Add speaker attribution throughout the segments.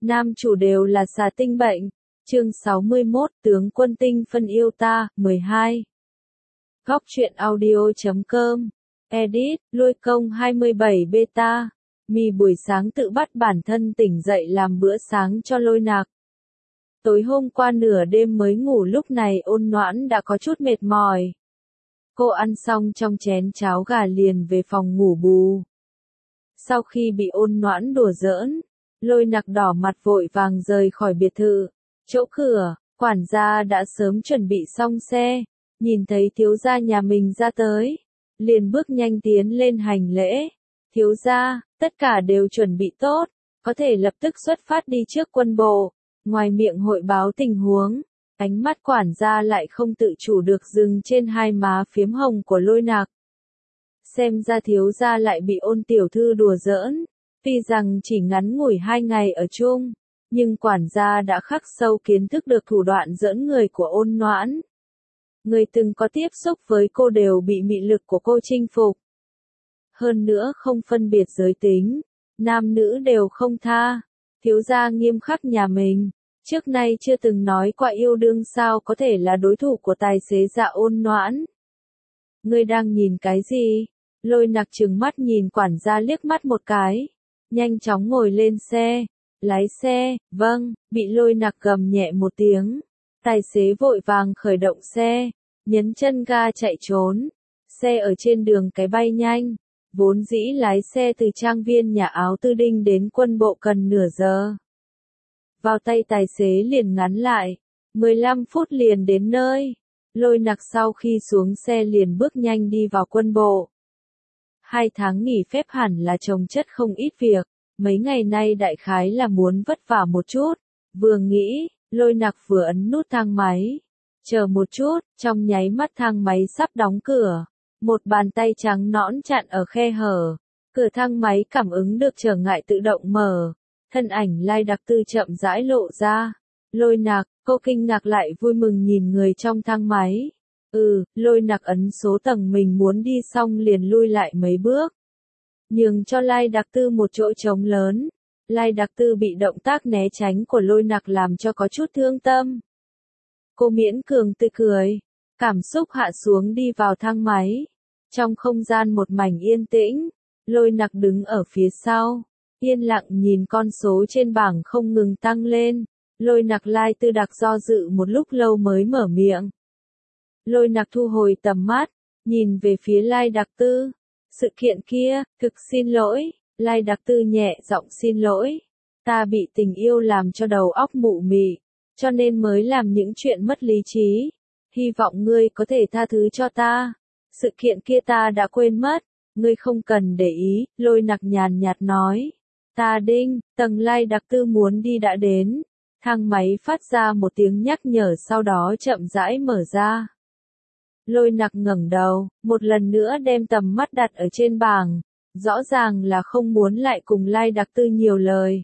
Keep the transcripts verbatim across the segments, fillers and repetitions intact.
Speaker 1: nam chủ đều là xà tinh bệnh. Chương sáu mươi mốt, tướng quân tinh phân yêu ta, mười hai. Góc truyện audio chấm com. Edit, Lôi Công hai mươi bảy beta. Mì buổi sáng tự bắt bản thân tỉnh dậy làm bữa sáng cho Lôi Nạc. Tối hôm qua nửa đêm mới ngủ, lúc này Ôn Noãn đã có chút mệt mỏi. Cô ăn xong trong chén cháo gà liền về phòng ngủ bù. Sau khi bị Ôn Noãn đùa giỡn, Lôi Nạc đỏ mặt vội vàng rời khỏi biệt thự. Chỗ cửa, quản gia đã sớm chuẩn bị xong xe, nhìn thấy thiếu gia nhà mình ra tới, liền bước nhanh tiến lên hành lễ. Thiếu gia, tất cả đều chuẩn bị tốt, có thể lập tức xuất phát đi trước quân bộ. Ngoài miệng hội báo tình huống, ánh mắt quản gia lại không tự chủ được dừng trên hai má phiếm hồng của Lôi Nạc. Xem ra thiếu gia lại bị Ôn tiểu thư đùa giỡn, tuy rằng chỉ ngắn ngủi hai ngày ở chung, nhưng quản gia đã khắc sâu kiến thức được thủ đoạn giỡn người của Ôn Noãn. Người từng có tiếp xúc với cô đều bị mị lực của cô chinh phục. Hơn nữa không phân biệt giới tính, nam nữ đều không tha. Thiếu gia nghiêm khắc nhà mình, trước nay chưa từng nói qua yêu đương, sao có thể là đối thủ của tài xế Dạ Ôn Noãn. Ngươi đang nhìn cái gì? Lôi Nạc trừng mắt nhìn quản gia liếc mắt một cái, nhanh chóng ngồi lên xe. Lái xe, vâng, bị Lôi Nạc gầm nhẹ một tiếng. Tài xế vội vàng khởi động xe, nhấn chân ga chạy trốn. Xe ở trên đường cái bay nhanh, vốn dĩ lái xe từ trang viên nhà áo Tư Đinh đến quân bộ cần nửa giờ. Vào tay tài xế liền ngắn lại, mười lăm phút liền đến nơi. Lôi Nạc sau khi xuống xe liền bước nhanh đi vào quân bộ. Hai tháng nghỉ phép hẳn là chồng chất không ít việc. Mấy ngày nay đại khái là muốn vất vả một chút, vừa nghĩ, Lôi Nạc vừa ấn nút thang máy. Chờ một chút, trong nháy mắt thang máy sắp đóng cửa, một bàn tay trắng nõn chặn ở khe hở, cửa thang máy cảm ứng được trở ngại tự động mở, thân ảnh Lai Đặc Tư chậm rãi lộ ra. Lôi Nạc, cô kinh ngạc lại vui mừng nhìn người trong thang máy. Ừ, Lôi Nạc ấn số tầng mình muốn đi xong liền lui lại mấy bước, nhường cho Lai Đặc Tư một chỗ trống lớn. Lai Đặc Tư bị động tác né tránh của Lôi Nạc làm cho có chút thương tâm. Cô miễn cường tươi cười, cảm xúc hạ xuống đi vào thang máy. Trong không gian một mảnh yên tĩnh, Lôi Nạc đứng ở phía sau, yên lặng nhìn con số trên bảng không ngừng tăng lên. Lôi Nạc Lai Tư Đặc do dự một lúc lâu mới mở miệng. Lôi Nạc thu hồi tầm mắt, nhìn về phía Lai Đặc Tư. Sự kiện kia, thực xin lỗi. Lai Đặc Tư nhẹ giọng xin lỗi. Ta bị tình yêu làm cho đầu óc mụ mị, cho nên mới làm những chuyện mất lý trí. Hy vọng ngươi có thể tha thứ cho ta. Sự kiện kia ta đã quên mất, ngươi không cần để ý. Lôi Nạc nhàn nhạt nói. Ta đinh, tầng Lai Đặc Tư muốn đi đã đến. Thang máy phát ra một tiếng nhắc nhở, sau đó chậm rãi mở ra. Lôi Nạc ngẩng đầu, một lần nữa đem tầm mắt đặt ở trên bảng, rõ ràng là không muốn lại cùng Lai Đặc Tư nhiều lời.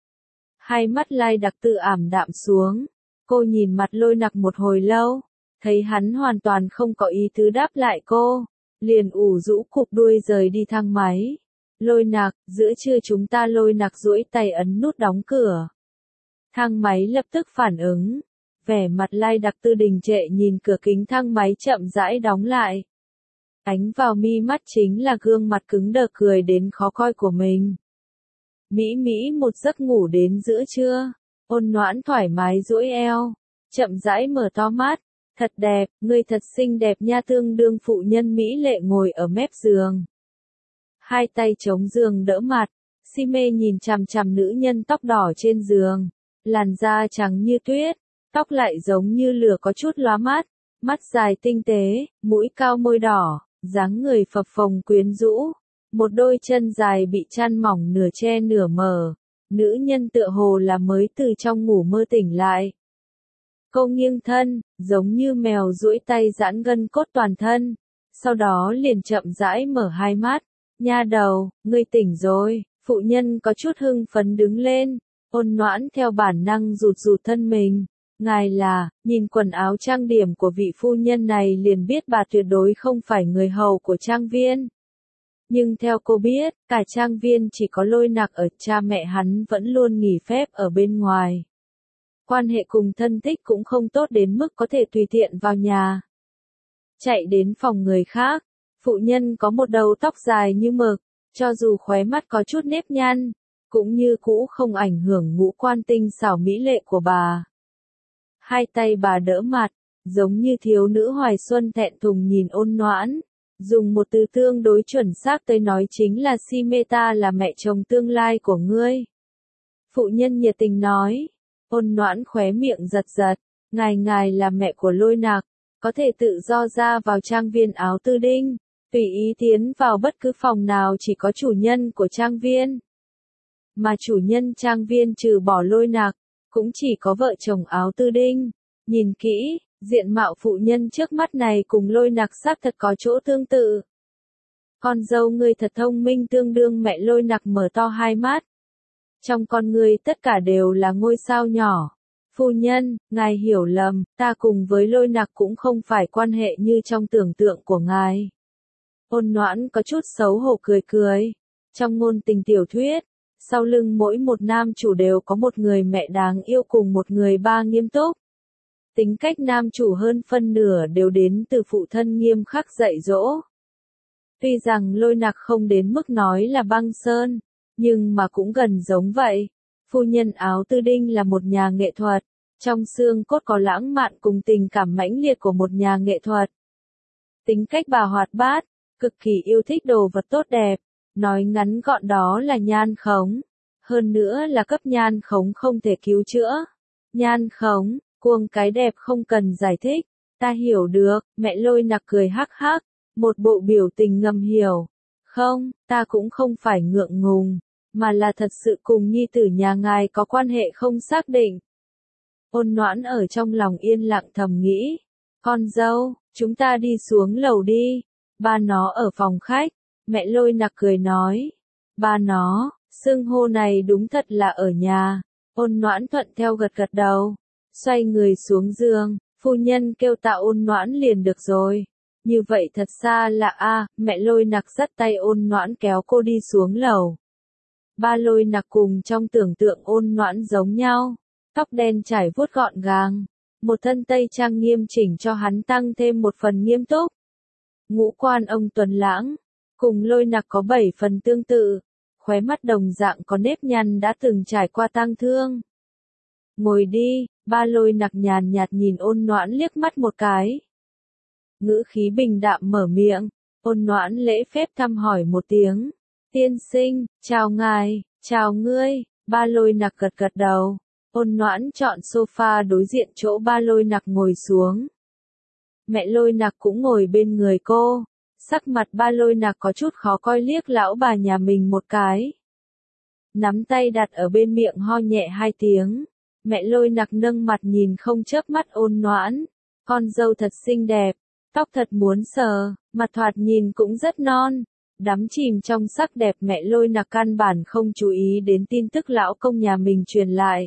Speaker 1: Hai mắt Lai Đặc Tư ảm đạm xuống, cô nhìn mặt Lôi Nạc một hồi lâu, thấy hắn hoàn toàn không có ý tứ đáp lại cô, liền ủ rũ cụp đuôi rời đi thang máy. Lôi Nạc, giữa trưa chúng ta. Lôi Nạc duỗi tay ấn nút đóng cửa. Thang máy lập tức phản ứng. Vẻ mặt Lai Đặc Tư đình trệ nhìn cửa kính thang máy chậm rãi đóng lại. Ánh vào mi mắt chính là gương mặt cứng đờ cười đến khó coi của mình. Mỹ Mỹ một giấc ngủ đến giữa trưa, Ôn Noãn thoải mái duỗi eo, chậm rãi mở to mắt. Thật đẹp, ngươi thật xinh đẹp nha. Tương đương phụ nhân mỹ lệ ngồi ở mép giường, hai tay chống giường đỡ mặt, si mê nhìn chằm chằm nữ nhân tóc đỏ trên giường, làn da trắng như tuyết. Tóc lại giống như lửa có chút lóa mắt, mắt dài tinh tế, mũi cao môi đỏ, dáng người phập phồng quyến rũ, một đôi chân dài bị chăn mỏng nửa che nửa mở, nữ nhân tựa hồ là mới từ trong ngủ mơ tỉnh lại. Cô nghiêng thân, giống như mèo duỗi tay giãn gân cốt toàn thân, sau đó liền chậm rãi mở hai mắt. Nha đầu, ngươi tỉnh rồi. Phụ nhân có chút hưng phấn đứng lên, Ôn Noãn theo bản năng rụt rụt thân mình. Ngài là, nhìn quần áo trang điểm của vị phu nhân này liền biết bà tuyệt đối không phải người hầu của trang viên. Nhưng theo cô biết, cả trang viên chỉ có Lôi Nặc ở, cha mẹ hắn vẫn luôn nghỉ phép ở bên ngoài. Quan hệ cùng thân thích cũng không tốt đến mức có thể tùy tiện vào nhà. Chạy đến phòng người khác, phụ nhân có một đầu tóc dài như mực, cho dù khóe mắt có chút nếp nhăn, cũng như cũ không ảnh hưởng ngũ quan tinh xảo mỹ lệ của bà. Hai tay bà đỡ mặt, giống như thiếu nữ hoài xuân thẹn thùng nhìn Ôn Noãn, dùng một từ tương đối chuẩn xác tới nói chính là si mê ta là mẹ chồng tương lai của ngươi. Phụ nhân nhiệt tình nói. Ôn Noãn khóe miệng giật giật, ngài ngài là mẹ của Lôi Nặc, có thể tự do ra vào trang viên Áo Tư Đinh, tùy ý tiến vào bất cứ phòng nào chỉ có chủ nhân của trang viên. Mà chủ nhân trang viên trừ bỏ Lôi Nặc, cũng chỉ có vợ chồng Áo Tư Đinh. Nhìn kỹ, diện mạo phụ nhân trước mắt này cùng Lôi Nặc xác thật có chỗ tương tự. Con dâu ngươi thật thông minh, tương đương mẹ Lôi Nặc mở to hai mắt. Trong con ngươi tất cả đều là ngôi sao nhỏ. Phu nhân, ngài hiểu lầm, ta cùng với Lôi Nặc cũng không phải quan hệ như trong tưởng tượng của ngài. Ôn Noãn có chút xấu hổ cười cười. Trong ngôn tình tiểu thuyết, sau lưng mỗi một nam chủ đều có một người mẹ đáng yêu cùng một người ba nghiêm túc. Tính cách nam chủ hơn phân nửa đều đến từ phụ thân nghiêm khắc dạy dỗ. Tuy rằng Lôi Nặc không đến mức nói là băng sơn, nhưng mà cũng gần giống vậy. Phu nhân Áo Tư Đinh là một nhà nghệ thuật, trong xương cốt có lãng mạn cùng tình cảm mãnh liệt của một nhà nghệ thuật. Tính cách bà hoạt bát, cực kỳ yêu thích đồ vật tốt đẹp, nói ngắn gọn đó là nhan khống. Hơn nữa là cấp nhan khống không thể cứu chữa. Nhan khống, cuồng cái đẹp không cần giải thích, ta hiểu được, mẹ Lôi Nặc cười hắc hắc, một bộ biểu tình ngầm hiểu. Không, ta cũng không phải ngượng ngùng, mà là thật sự cùng nhi tử nhà ngài có quan hệ không xác định. Ôn Noãn ở trong lòng yên lặng thầm nghĩ, con dâu, chúng ta đi xuống lầu đi, ba nó ở phòng khách, mẹ Lôi Nặc cười nói, ba nó, xưng hô này đúng thật là ở nhà. Ôn Noãn thuận theo gật gật đầu, xoay người xuống giường, phu nhân kêu tạ Ôn Noãn liền được rồi. Như vậy thật xa lạ a, mẹ Lôi Nặc dắt tay Ôn Noãn kéo cô đi xuống lầu. Ba Lôi Nặc cùng trong tưởng tượng Ôn Noãn giống nhau, tóc đen trải vuốt gọn gàng, một thân tây trang nghiêm chỉnh cho hắn tăng thêm một phần nghiêm túc. Ngũ quan ông tuấn lãng, cùng Lôi Nặc có bảy phần tương tự, khóe mắt đồng dạng có nếp nhăn đã từng trải qua tang thương. Ngồi đi, ba Lôi Nặc nhàn nhạt nhìn Ôn Noãn liếc mắt một cái. Ngữ khí bình đạm mở miệng, Ôn Noãn lễ phép thăm hỏi một tiếng. Tiên sinh, chào ngài, chào ngươi, ba Lôi Nặc gật gật đầu. Ôn Noãn chọn sofa đối diện chỗ ba Lôi Nặc ngồi xuống. Mẹ Lôi Nặc cũng ngồi bên người cô, sắc mặt ba Lôi Nặc có chút khó coi liếc lão bà nhà mình một cái. Nắm tay đặt ở bên miệng ho nhẹ hai tiếng, mẹ Lôi Nặc nâng mặt nhìn không chớp mắt Ôn Noãn, con dâu thật xinh đẹp, tóc thật muốn sờ, mặt thoạt nhìn cũng rất non. Đắm chìm trong sắc đẹp mẹ Lôi Nặc căn bản không chú ý đến tin tức lão công nhà mình truyền lại.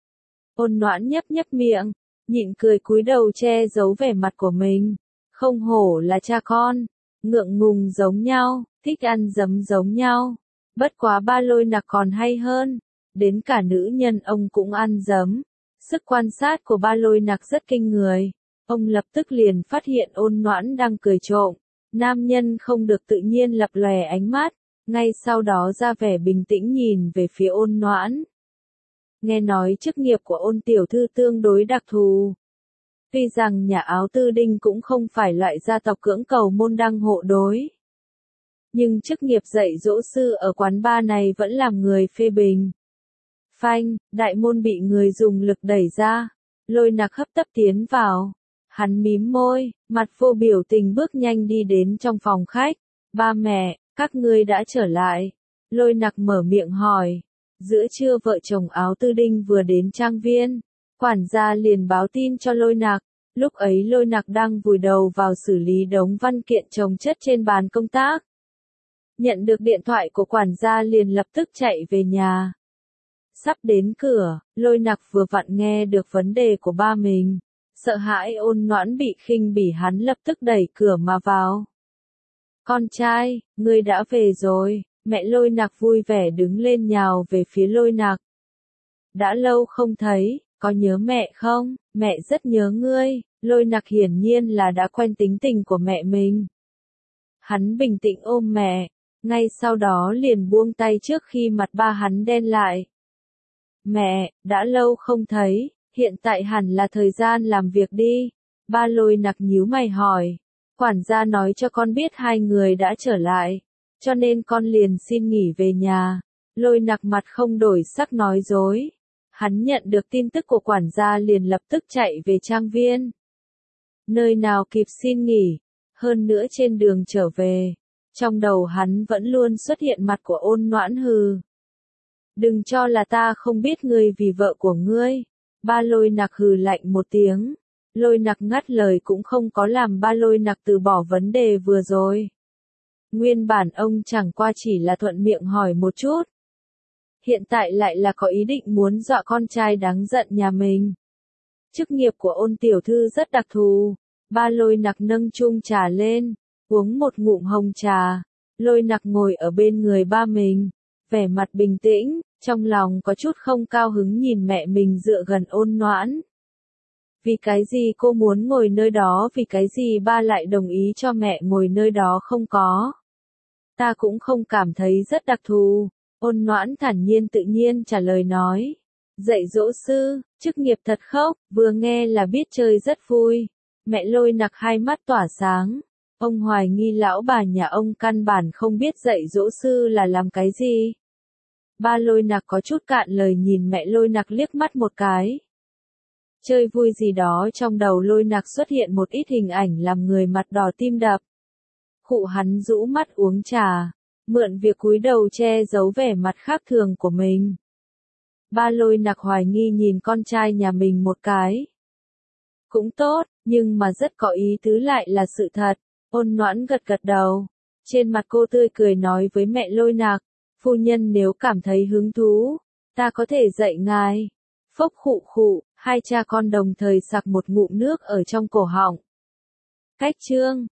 Speaker 1: Ôn Noãn nhấp nhấp miệng, nhịn cười cúi đầu che giấu vẻ mặt của mình. Không hổ là cha con, ngượng ngùng giống nhau, thích ăn giấm giống nhau. Bất quá ba Lôi Nặc còn hay hơn, đến cả nữ nhân ông cũng ăn giấm. Sức quan sát của ba Lôi Nặc rất kinh người. Ông lập tức liền phát hiện Ôn Noãn đang cười trộm. Nam nhân không được tự nhiên lập lòe ánh mắt, ngay sau đó ra vẻ bình tĩnh nhìn về phía Ôn Noãn. Nghe nói chức nghiệp của Ôn tiểu thư tương đối đặc thù. Tuy rằng nhà Áo Tư Đinh cũng không phải loại gia tộc cưỡng cầu môn đăng hộ đối. Nhưng chức nghiệp dạy dỗ sư ở quán bar này vẫn làm người phê bình. Phanh, đại môn bị người dùng lực đẩy ra, Lôi Nặc hấp tấp tiến vào. Hắn mím môi, mặt vô biểu tình bước nhanh đi đến trong phòng khách. Ba mẹ, các ngươi đã trở lại. Lôi Nặc mở miệng hỏi. Giữa trưa vợ chồng Áo Tư Đinh vừa đến trang viên. Quản gia liền báo tin cho Lôi Nặc. Lúc ấy Lôi Nặc đang vùi đầu vào xử lý đống văn kiện chồng chất trên bàn công tác. Nhận được điện thoại của quản gia liền lập tức chạy về nhà. Sắp đến cửa, Lôi Nặc vừa vặn nghe được vấn đề của ba mình. Sợ hãi Ôn Noãn bị khinh bỉ hắn lập tức đẩy cửa mà vào. Con trai, ngươi đã về rồi, mẹ Lôi Nặc vui vẻ đứng lên nhào về phía Lôi Nặc. Đã lâu không thấy, có nhớ mẹ không? Mẹ rất nhớ ngươi. Lôi Nặc hiển nhiên là đã quen tính tình của mẹ mình. Hắn bình tĩnh ôm mẹ, ngay sau đó liền buông tay trước khi mặt ba hắn đen lại. Mẹ, đã lâu không thấy, hiện tại hẳn là thời gian làm việc đi. Ba Lôi Nặc nhíu mày hỏi. Quản gia nói cho con biết hai người đã trở lại, cho nên con liền xin nghỉ về nhà. Lôi Nặc mặt không đổi sắc nói dối. Hắn nhận được tin tức của quản gia liền lập tức chạy về trang viên. Nơi nào kịp xin nghỉ, hơn nữa trên đường trở về, trong đầu hắn vẫn luôn xuất hiện mặt của Ôn Noãn hừ. Đừng cho là ta không biết ngươi vì vợ của ngươi. Ba Lôi Nặc hừ lạnh một tiếng. Lôi Nặc ngắt lời cũng không có làm ba Lôi Nặc từ bỏ vấn đề vừa rồi. Nguyên bản ông chẳng qua chỉ là thuận miệng hỏi một chút. Hiện tại lại là có ý định muốn dọa con trai đáng giận nhà mình. Chức nghiệp của Ôn tiểu thư rất đặc thù. Ba Lôi Nặc nâng chung trà lên, uống một ngụm hồng trà. Lôi Nặc ngồi ở bên người ba mình, vẻ mặt bình tĩnh, trong lòng có chút không cao hứng nhìn mẹ mình dựa gần Ôn Noãn. Vì cái gì cô muốn ngồi nơi đó, vì cái gì ba lại đồng ý cho mẹ ngồi nơi đó không có. Ta cũng không cảm thấy rất đặc thù. Ôn Noãn thản nhiên tự nhiên trả lời nói. Dạy dỗ sư, chức nghiệp thật khốc, vừa nghe là biết chơi rất vui. Mẹ Lôi Nặc hai mắt tỏa sáng. Ông hoài nghi lão bà nhà ông căn bản không biết dạy dỗ sư là làm cái gì. Ba Lôi Nặc có chút cạn lời nhìn mẹ Lôi Nặc liếc mắt một cái. Chơi vui gì đó trong đầu Lôi Nặc xuất hiện một ít hình ảnh làm người mặt đỏ tim đập. Khụ hắn rũ mắt uống trà, mượn việc cúi đầu che giấu vẻ mặt khác thường của mình. Ba Lôi Nặc hoài nghi nhìn con trai nhà mình một cái. Cũng tốt, nhưng mà rất có ý tứ lại là sự thật. Ôn Noãn gật gật đầu. Trên mặt cô tươi cười nói với mẹ Lôi Nặc. Phu nhân nếu cảm thấy hứng thú, ta có thể dạy ngài. Phốc khụ khụ, hai cha con đồng thời sặc một ngụm nước ở trong cổ họng. Cách chương